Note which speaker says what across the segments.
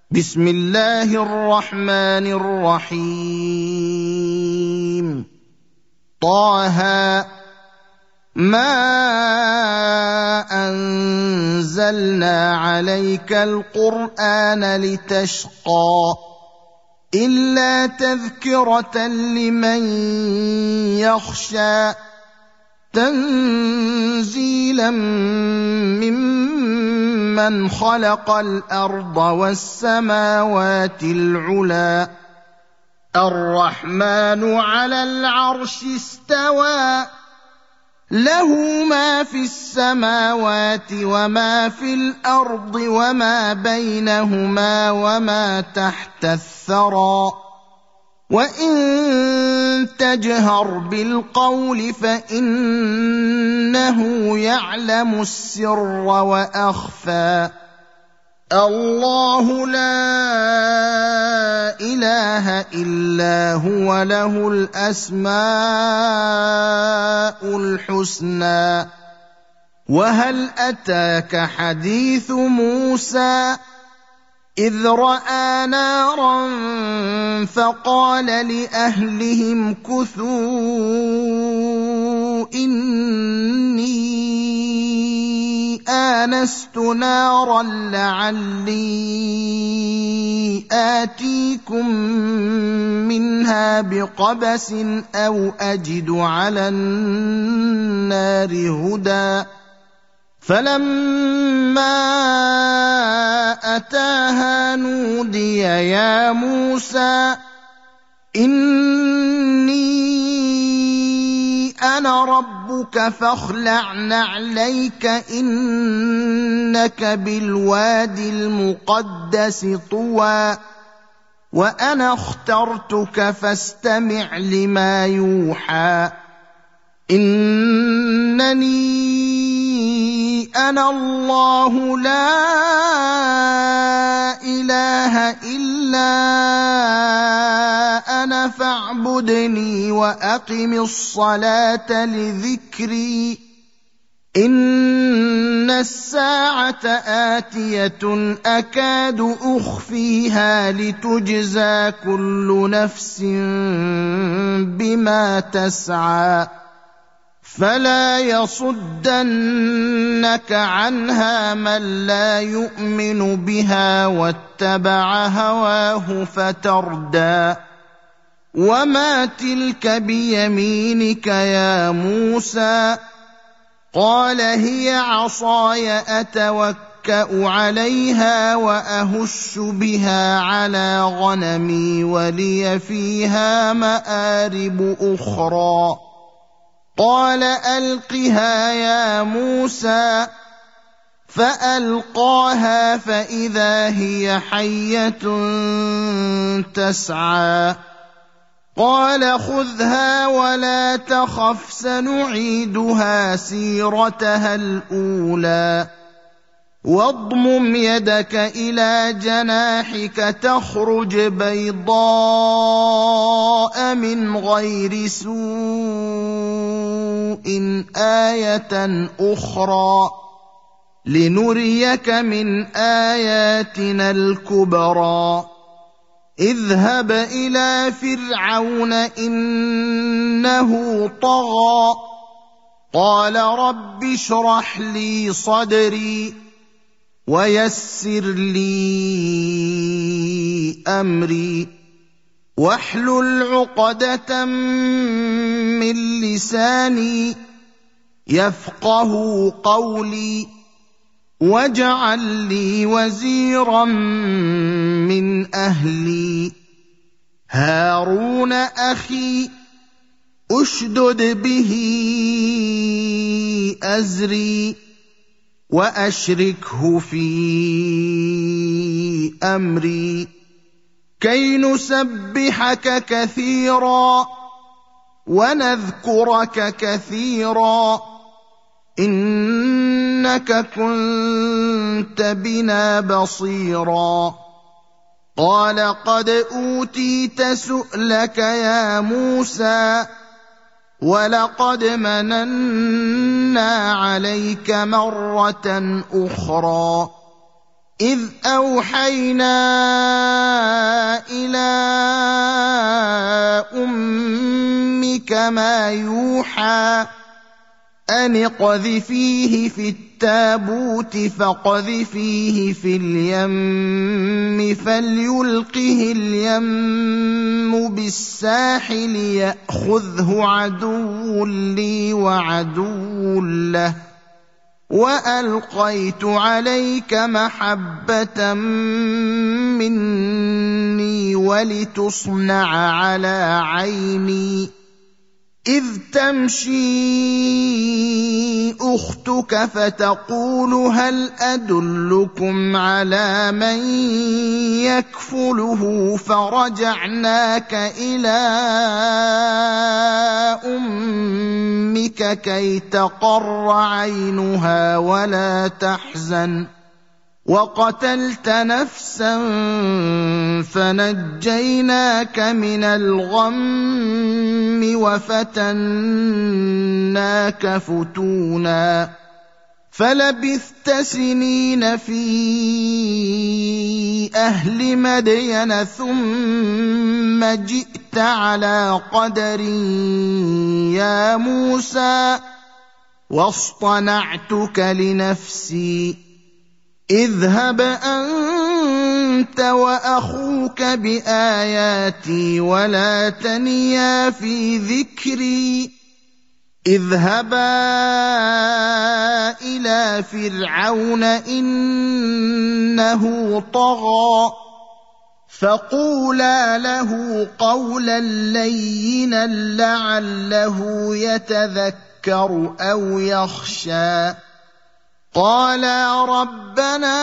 Speaker 1: بسم الله الرحمن الرحيم. طه ما أنزلنا عليك القرآن لتشقى إلا تذكرة لمن يخشى تنزيلا ممن خلق الأرض والسماوات العلى الرحمن على العرش استوى له ما في السماوات وما في الأرض وما بينهما وما تحت الثرى وإن تجهر بالقول فإنه يعلم السر وأخفى الله لا إله إلا هو له الأسماء الحسنى وهل أتاك حديث موسى إذ رأى نارا فقال لأهلهم كثوا إني آنست نارا لعلي آتيكم منها بقبس أو أجد على النار هدى فلما أتاها نودي يا موسى إني أنا ربك فاخلع نعليك إنك بالوادي المقدس طوى وأنا اخترتك فاستمع لما يوحى إنني أنا الله لا إله إلا أنا فاعبدني وأقم الصلاة لذكري إن الساعة آتية أكاد أخفيها لتجزى كل نفس بما تسعى فلا يصدنك عنها من لا يؤمن بها واتبع هواه فتردى وما تلك بيمينك يا موسى قال هي عصاي أتوكأ عليها وأهش بها على غنمي ولي فيها مآرب أخرى قال ألقها يا موسى فألقاها فإذا هي حية تسعى قال خذها ولا تخف سنعيدها سيرتها الأولى واضمم يدك إلى جناحك تخرج بيضاء من غير سوء آية أخرى لنريك من آياتنا الكبرى اذهب إلى فرعون إنه طغى قال رب اشرح لي صدري ويسر لي أمري واحلل عقدة من لساني يفقه قولي واجعل لي وزيرا من أهلي هارون أخي أشدد به أزري وأشركه في أمري كي نسبحك كثيرا ونذكرك كثيرا إنك كنت بنا بصيرا قال قد أوتيت سؤلك يا موسى ولقد مننا عليك مرة أخرى إذ أوحينا إلى أمك ما يوحى أن اقذفيه في التابوت فاقذفيه في اليم فليلقه اليم بالساحل يأخذه عدو لي وعدو له وألقيت عليك محبة مني ولتصنع على عيني إذ تمشي أختك فتقول هل أدلكم على من يكفله فرجعناك إلى أمك كي تقر عينها ولا تحزن وقتلت نفسا فنجيناك من الغم وفتناك فتونا فلبثت سنين في أهل مدين ثم جئت على قدر يا موسى واصطنعتك لنفسي اذهب أنت وأخوك بآياتي ولا تنيا في ذكري اذهبا إلى فرعون إنه طغى فقولا له قولا لينا لعله يتذكر أو يخشى قالا ربنا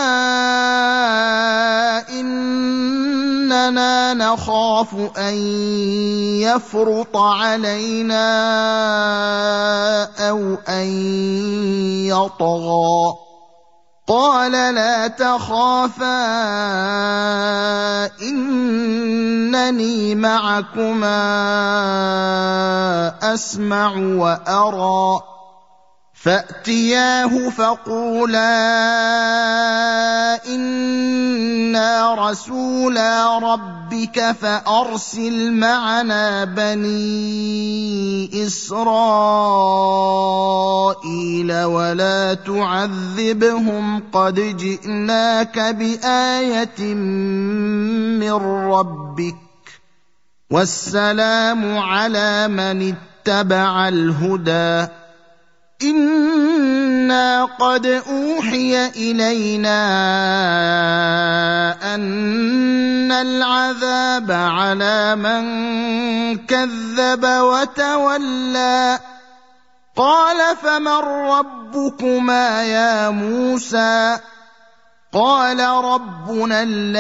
Speaker 1: إننا نخاف أن يفرط علينا أو أن يطغى قال لا تخافا إنني معكما أسمع وأرى فأتياه فقولا إنا رسولا ربك فأرسل معنا بني إسرائيل ولا تعذبهم قد جئناك بآية من ربك والسلام على من اتبع الهدى إنا قد أوحي إلينا أن العذاب على من كذب وتولى قال فمن ربكما يا موسى قال ربنا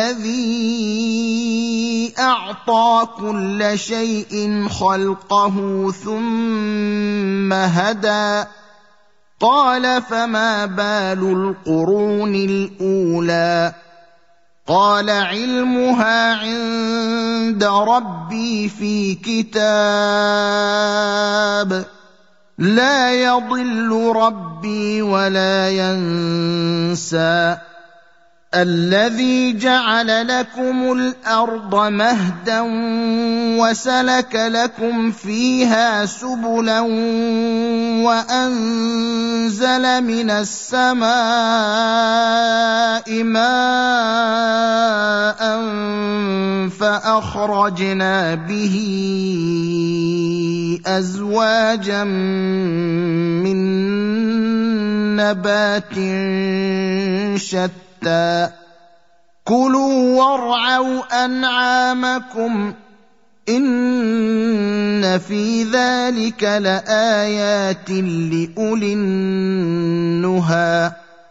Speaker 1: الذي أعطى كل شيء خلقه ثم هدى قال فما بال القرون الأولى قال علمها عند ربي في كتاب لا يضل ربي ولا ينسى الذي جعل لكم الأرض مهدا وسلك لكم فيها سبلا وأنزل من السماء ماء فأخرجنا به أزواجا من نبات شتى كلوا وارعوا أنعامكم إن في ذلك لآيات لأولي النهى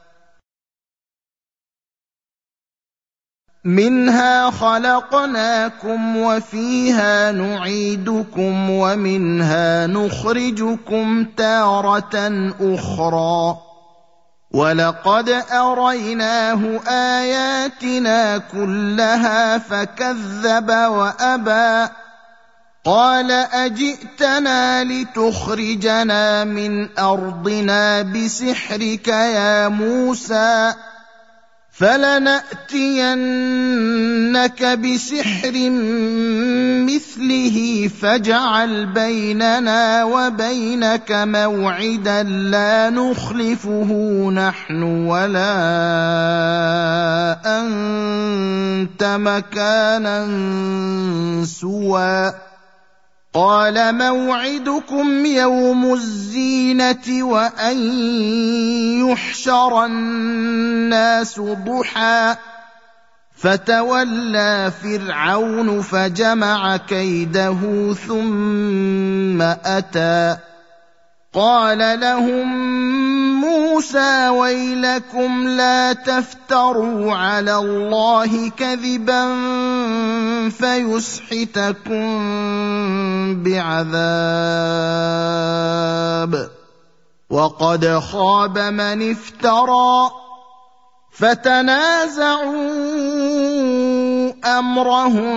Speaker 1: منها خلقناكم وفيها نعيدكم ومنها نخرجكم تارة أخرى ولقد أريناه آياتنا كلها فكذب وأبى قال أجئتنا لتخرجنا من أرضنا بسحرك يا موسى فلنأتينك بسحر مثله فاجعل بيننا وبينك موعدا لا نخلفه نحن ولا أنت مكانا سوى قال موعدكم يوم الزينة وأن يحشر الناس ضحى فتولى فرعون فجمع كيده ثم أتى قال لهم موسى ويلكم لا تفتروا على الله كذبا فيسحتكم بعذاب وقد خاب من افترى فتنازعوا أمرهم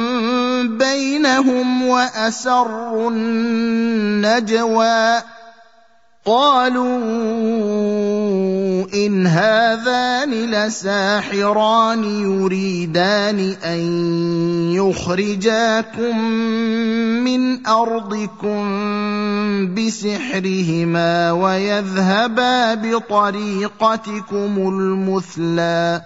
Speaker 1: بينهم وأسروا النجوى قالوا إن هذان لساحران يريدان أن يخرجاكم من أرضكم بسحرهما ويذهبا بطريقتكم المثلى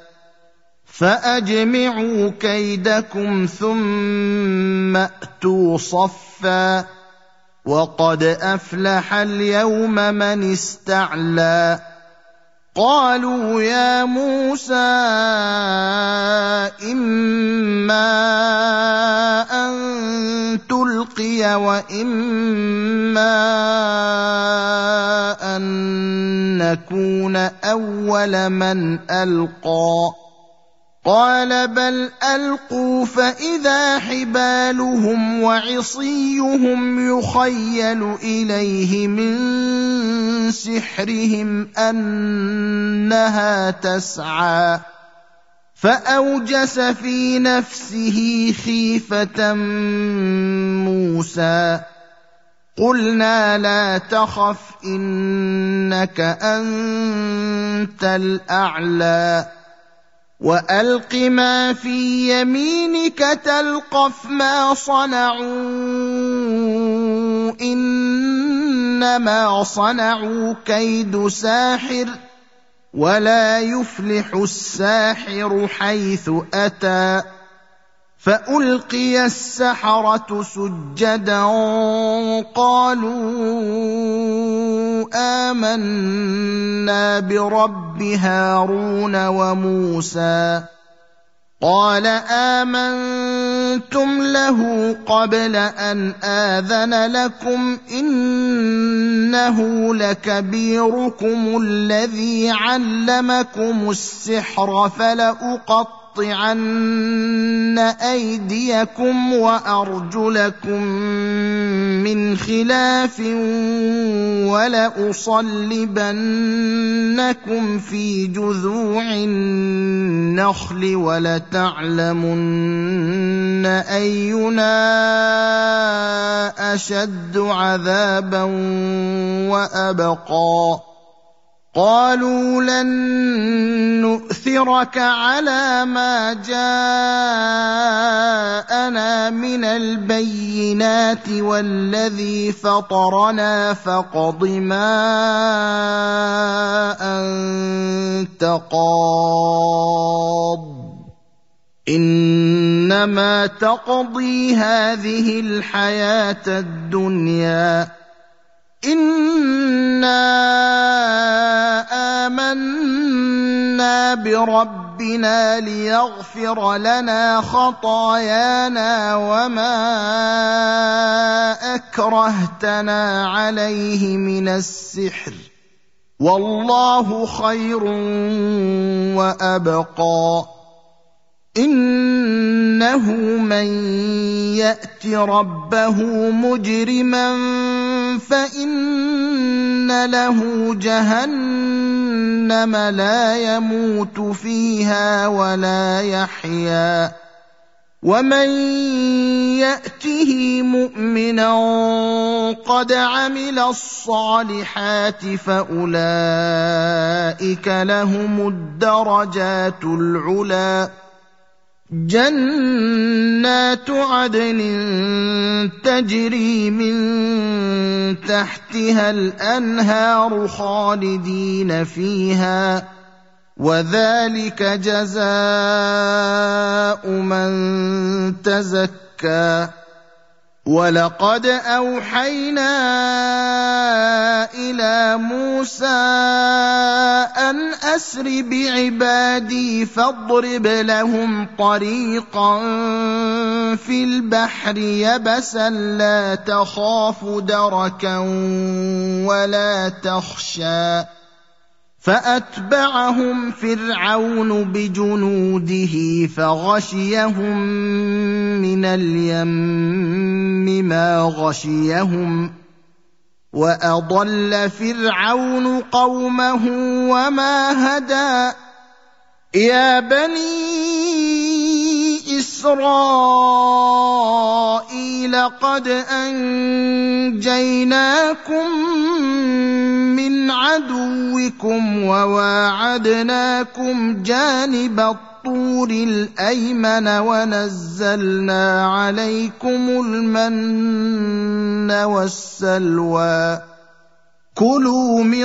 Speaker 1: فأجمعوا كيدكم ثم أتوا صفا وقد أفلح اليوم من استعلى قالوا يا موسى إما أن تلقي وإما أن نكون أول من ألقى قال بل ألقوا فإذا حبالهم وعصيهم يخيل إليه من سحرهم أنها تسعى فأوجس في نفسه خيفة موسى قلنا لا تخف إنك أنت الأعلى وألق ما في يمينك تلقف ما صنعوا إنما صنعوا كيد ساحر ولا يفلح الساحر حيث أتى فألقي السحرة سجدا قالوا آمنا برب هارون وموسى قال آمنتم له قبل أن آذن لكم إنه لكبيركم الذي علمكم السحر فلأقطعن أيديكم وأرجلكم من خلاف ولأصلبنكم في جذوع النخل ولتعلمن أينا أشد عذابا وأبقى قالوا لن نؤثرك على ما جاءنا من البينات والذي فطرنا فاقض ما أنت قاض إنما تقضي هذه الحياة الدنيا إنا آمنا بربنا ليغفر لنا خطايانا وما أكرهتنا عليه من السحر والله خير وأبقى إنه من يأت ربه مجرما فإن له جهنم لا يموت فيها ولا يحيا ومن ياته مؤمنا قد عمل الصالحات فاولئك لهم الدرجات العلى جنات عدن تجري من تحتها الانهار خالدين فيها وذلك جزاء من تزكى ولقد اوحينا الى موسى ان اسر بعبادي فاضرب لهم طريقا في البحر يبسا لا تخاف دركا ولا تخشى فاتبعهم فرعون بجنوده فغشيهم من اليم ما غشيهم واضل فرعون قومه وما هدى يا بني إسرائيل قد أنجيناكم من عدوكم وواعدناكم جانب الطور الأيمن ونزلنا عليكم المن والسلوى كلوا من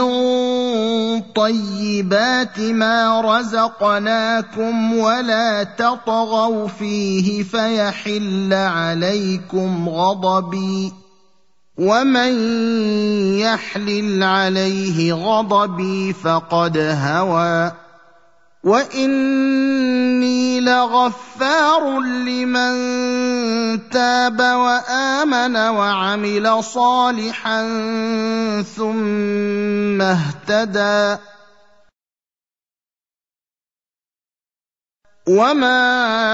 Speaker 1: طيبات ما رزقناكم ولا تطغوا فيه فيحل عليكم غضبي ومن يحلل عليه غضبي فقد هوى واني لغفار لمن تاب وامن وعمل صالحا ثم اهتدى وما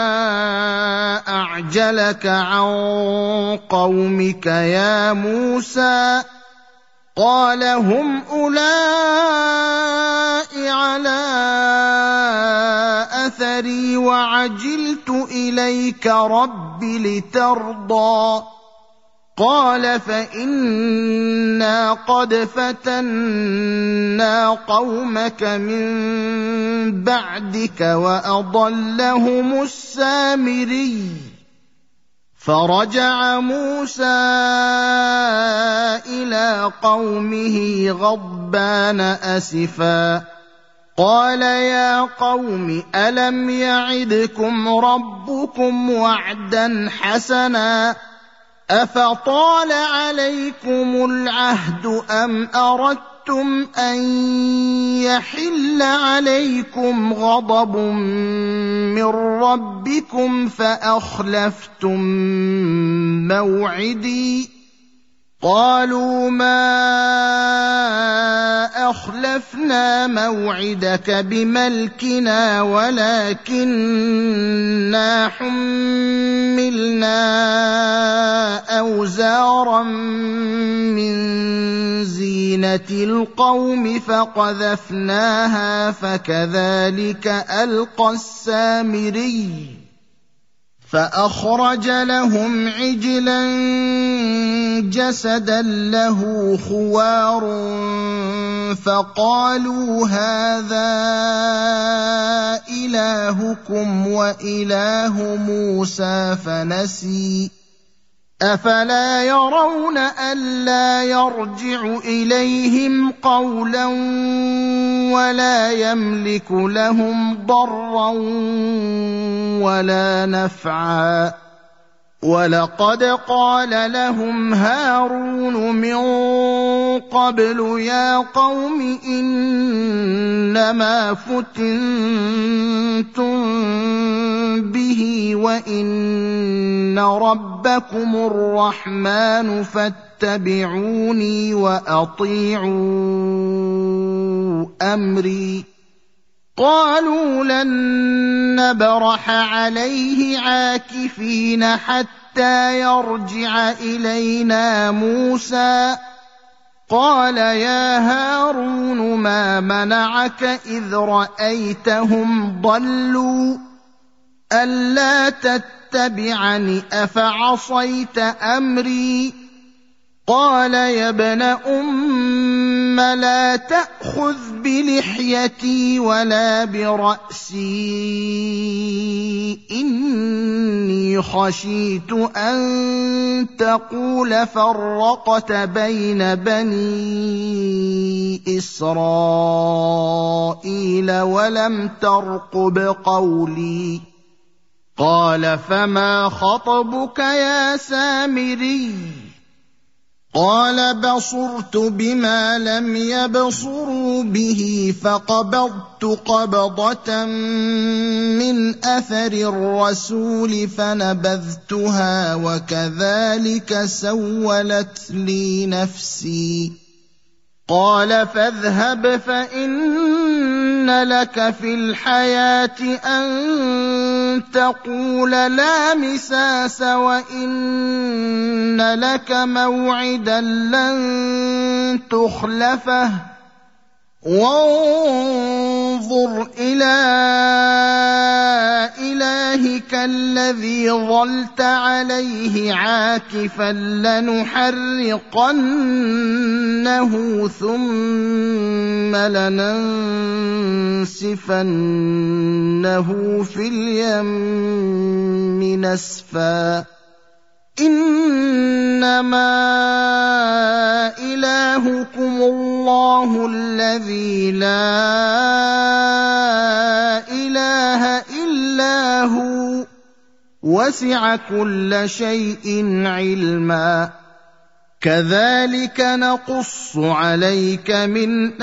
Speaker 1: اعجلك عن قومك يا موسى قال هم أولئك على أثري وعجلت إليك رب لترضى قال فإنا قد فتنا قومك من بعدك وأضلهم السامري فرجع موسى إلى قومه غضبان أسفا قال يا قوم ألم يعدكم ربكم وعدا حسنا أفطال عليكم العهد أم أردتم أن يحل عليكم غضب من ربكم فأخلفتم موعدي قالوا ما أخلفنا موعدك بملكنا ولكننا حملنا أوزارا من زينة القوم فقذفناها فكذلك ألقى السامري فأخرج لهم عجلا جسدا له خوار فقالوا هذا إلهكم وإله موسى فنسي أفلا يرون ألا يرجع إليهم قولا ولا يملك لهم ضرا ولا نفعا ولقد قال لهم هارون من قبل يا قوم إنما فتنتم به وإن ربكم الرحمن فاتبعوني وأطيعوا أمري قالوا لن نبرح عليه عاكفين حتى يرجع إلينا موسى قال يا هارون ما منعك إذ رأيتهم ضلوا أَلَّا تَتَّبِعَنِ أَفَعَصَيْتَ أَمْرِي قَالَ يَا ابْنَ أُمَّ لَا تَأْخُذْ بِلِحْيَتِي وَلَا بِرَأْسِي إِنِّي خَشِيتُ أَن تَقُولَ فَرَّقْتَ بَيْنَ بَنِي إِسْرَائِيلَ وَلَمْ تَرْقُبْ قَوْلِي قَالَ فَمَا خَطْبُكَ يَا سَامِرِيُّ قَالَ بَصُرْتُ بِمَا لَمْ يَبْصُرُوا بِهِ فَقَبَضْتُ قَبْضَةً مِّنْ أَثَرِ الرَّسُولِ فَنَبَذْتُهَا وَكَذَلِكَ سَوَّلَتْ لِي نَفْسِي قَالَ فَاذْهَبْ فَإِنَّ لَكَ فِي الْحَيَاةِ أَن تَقُولَ لَا مِسَاسَ وَإِنَّ لَكَ مَوْعِدًا لَّن تُخْلَفَهُ وَانظُرْ إِلَىٰ إِلَٰهِكَ الَّذِي ظَلْتَ عَلَيْهِ عَاكِفًا لَّنُحَرِّقَنَّهُ ثُمَّ لَنَنسِفَنَّهُ فِي الْيَمِّ نَسْفًا إِنَّمَا إِلَٰهُكُمُ اللَّهُ الَّذِي لَا إِلَٰهَ إِلَّا هُوَ وَسِعَ كُلَّ شَيْءٍ عِلْمًا كَذَلِكَ نَقُصُّ عَلَيْكَ مِنْ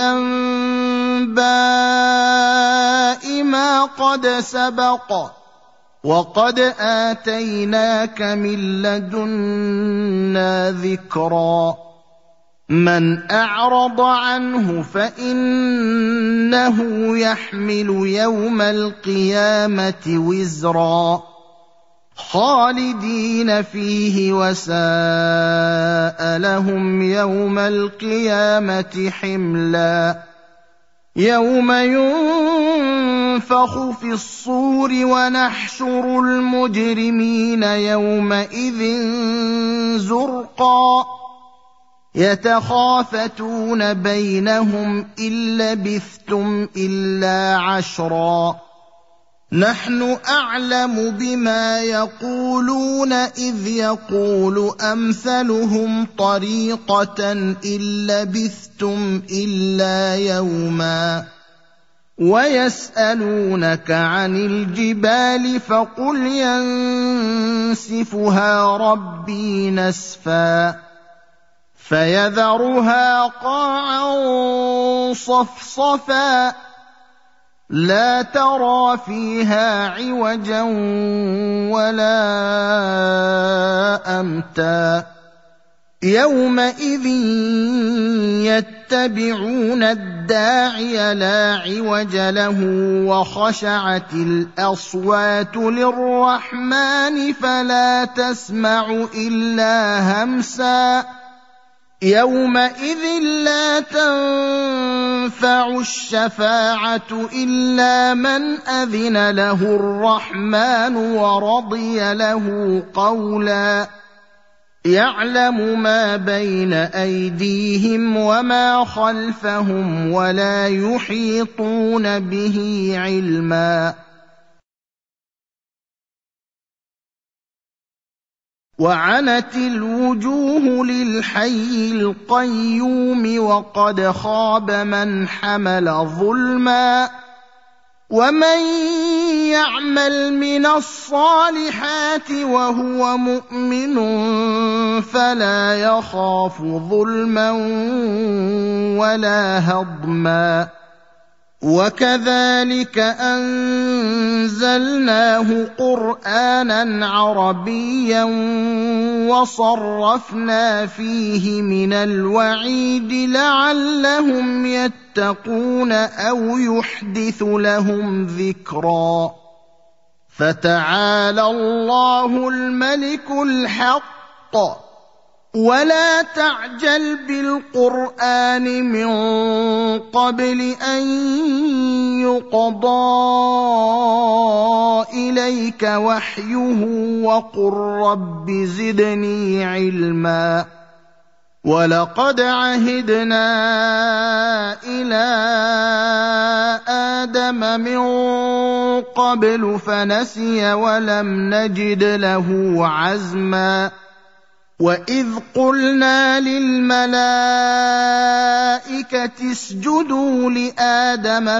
Speaker 1: أَنبَاءِ مَا قَدْ سَبَقَ وَقَدْ آتَيْنَاكَ مِن لَّدُنَّا ذِكْرًا مَّنْ أَعْرَضَ عَنْهُ فَإِنَّهُ يَحْمِلُ يَوْمَ الْقِيَامَةِ وِزْرًا خَالِدِينَ فِيهِ وَسَاءَ لَهُمْ يَوْمَ الْقِيَامَةِ حِمْلًا يَوْمَ يُنفَخُ فِي الصُّورِ وَنَحْشُرُ الْمُجْرِمِينَ يَوْمَئِذٍ زُرْقًا يَتَخَافَتُونَ بَيْنَهُمْ إِن لَّبِثْتُمْ إِلَّا عَشْرًا نَّحْنُ أَعْلَمُ بِمَا يَقُولُونَ إِذْ يَقُولُ أَمْثَلُهُمْ طَرِيقَةً إِن لَّبِثْتُمْ إِلَّا يَوْمًا وَيَسْأَلُونَكَ عَنِ الْجِبَالِ فَقُلْ يَنسِفُهَا رَبِّي نَسْفًا فَيَذَرُهَا قَاعًا صَفْصَفًا لَّا تَرَىٰ فِيهَا عِوَجًا وَلَا أَمْتًا يَوْمَئِذٍ يَتَّبِعُونَ الدَّاعِيَ لَا عِوَجَ لَهُ وَخَشَعَتِ الْأَصْوَاتُ لِلرَّحْمَٰنِ فَلَا تَسْمَعُ إِلَّا هَمْسًا يَوْمَئِذٍ لَّا تَنفَعُ الشَّفَاعَةُ إِلَّا مَنْ أَذِنَ لَهُ الرَّحْمَٰنُ وَرَضِيَ لَهُ قَوْلًا يَعْلَمُ مَا بَيْنَ أَيْدِيهِمْ وَمَا خَلْفَهُمْ وَلَا يُحِيطُونَ بِهِ عِلْمًا وَعَنَتِ الْوُجُوهُ لِلْحَيِّ الْقَيُّومِ وَقَدْ خَابَ مَنْ حَمَلَ ظُلْمًا وَمَن يَعْمَلْ مِنَ الصَّالِحَاتِ وَهُوَ مُؤْمِنٌ فَلَا يَخَافُ ظُلْمًا وَلَا هَضْمًا وَكَذَلِكَ أَنزَلْنَاهُ قُرْآنًا عَرَبِيًّا وَصَرَّفْنَا فِيهِ مِنَ الْوَعِيدِ لَعَلَّهُمْ يَتَّقُونَ أَوْ يُحْدِثُ لَهُمْ ذِكْرًا فَتَعَالَى اللَّهُ الْمَلِكُ الْحَقُّ وَلَا تَعْجَلْ بِالْقُرْآنِ مِن قَبْلِ أَن يُقْضَىٰ إِلَيْكَ إليك وحيه وقل رب زدني علما ولقد عهدنا إلى آدم من قبل فنسي ولم نجد له عزما وإذ قلنا للملائكة اسجدوا لآدم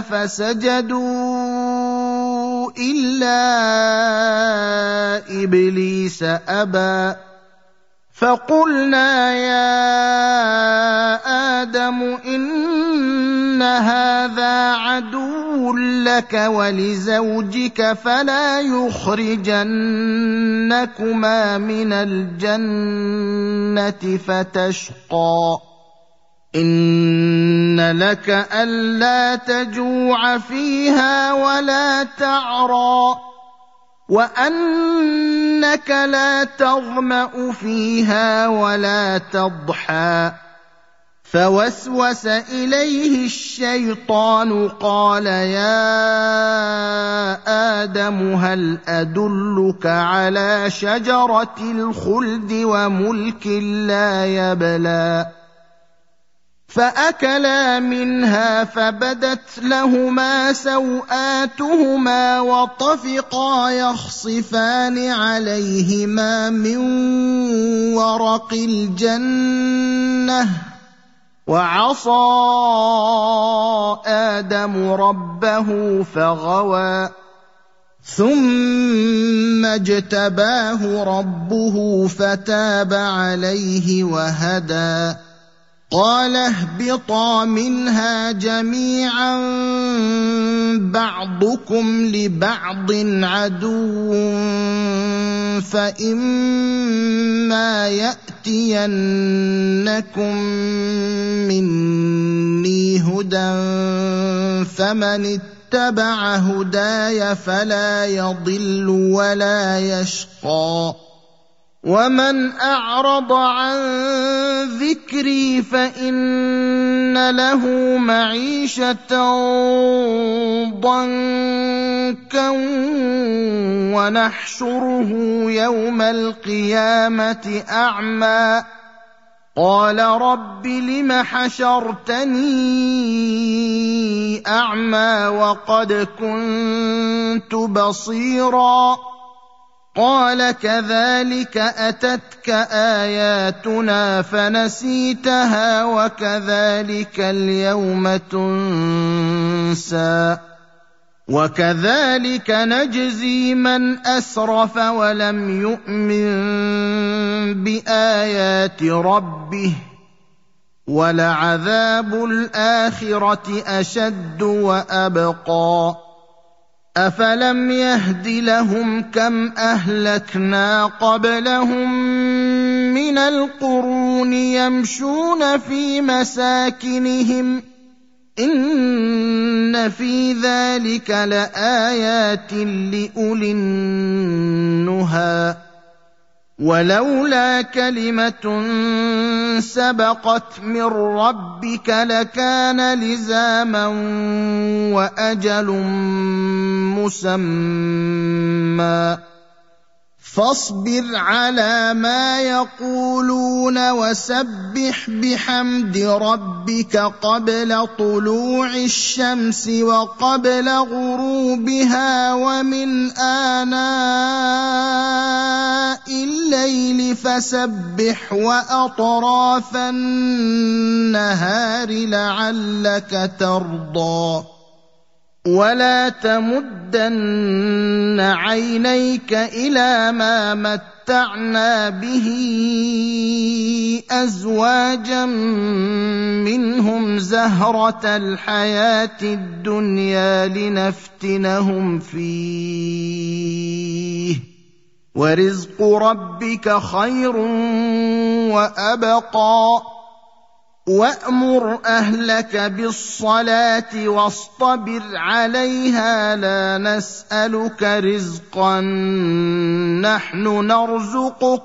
Speaker 1: فسجدوا إلا إبليس أبى فقلنا يا آدم إن هذا عدو لك ولزوجك فلا يخرجنكما من الجنة فتشقى إن لك ألا تجوع فيها ولا تعرى وأنك لا تظمأ فيها ولا تضحى فوسوس إليه الشيطان قال يا آدم هل أدلك على شجرة الخلد وملك لا يبلى فأكلا منها فبدت لهما سوآتهما وطفقا يخصفان عليهما من ورق الجنة وعصى آدم ربه فغوى ثم اجتباه ربه فتاب عليه وهدى قال اهبطا منها جميعا بعضكم لبعض عدو فإما يأتينكم مني هدى فمن اتبع هداي فلا يضل ولا يشقى ومن أعرض عن ذكري فإن له معيشة ضنكا ونحشره يوم القيامة أعمى قال رب لم حشرتني أعمى وقد كنت بصيرا قال كذلك أتتك آياتنا فنسيتها وكذلك اليوم تنسى وكذلك نجزي من أسرف ولم يؤمن بآيات ربه ولعذاب الآخرة أشد وأبقى أفلم يهد لهم كم أهلكنا قبلهم من القرون يمشون في مساكنهم إن في ذلك لآيات لأولي النهى ولولا كلمة سبقت من ربك لكان لزاما وأجل مسمى فاصبر على ما يقولون وسبح بحمد ربك قبل طلوع الشمس وقبل غروبها ومن آناء الليل فسبح وأطراف النهار لعلك ترضى ولا تمدن عينيك إلى ما متعنا به أزواجا منهم زهرة الحياة الدنيا لنفتنهم فيه ورزق ربك خير وأبقى وأمر أهلك بالصلاة واصطبر عليها لا نسألك رزقا نحن نرزقك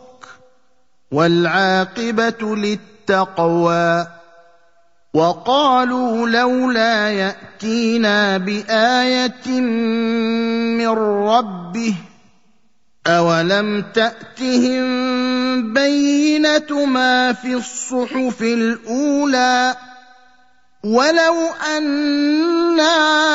Speaker 1: والعاقبة للتقوى وقالوا لولا يأتينا بآية من ربه أَوَلَمْ تَأْتِهِم بَيِّنَةُ مَا فِي الصُّحُفِ الْأُولَىٰ وَلَوْ أَنَّا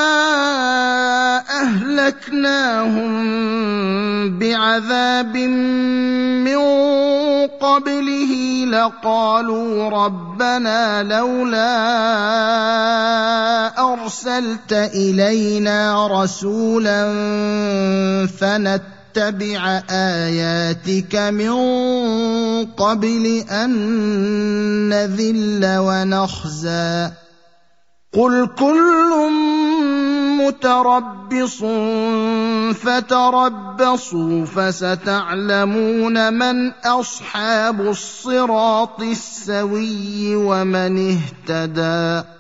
Speaker 1: أَهْلَكْنَاهُم بِعَذَابٍ مِّن قَبْلِهِ لَقَالُوا رَبَّنَا لَوْلَا أَرْسَلْتَ إِلَيْنَا رَسُولًا فَنَتَّبِعَ آيَاتِكَ مِن قَبْلِ أَن نَّذِلَّ وَنَخْزَىٰ قُلْ كُلٌّ مُّتَرَبِّصٌ فَتَرَبَّصُوا فَسَتَعْلَمُونَ مَنْ أَصْحَابُ الصِّرَاطِ السَّوِيِّ وَمَنِ اهْتَدَىٰ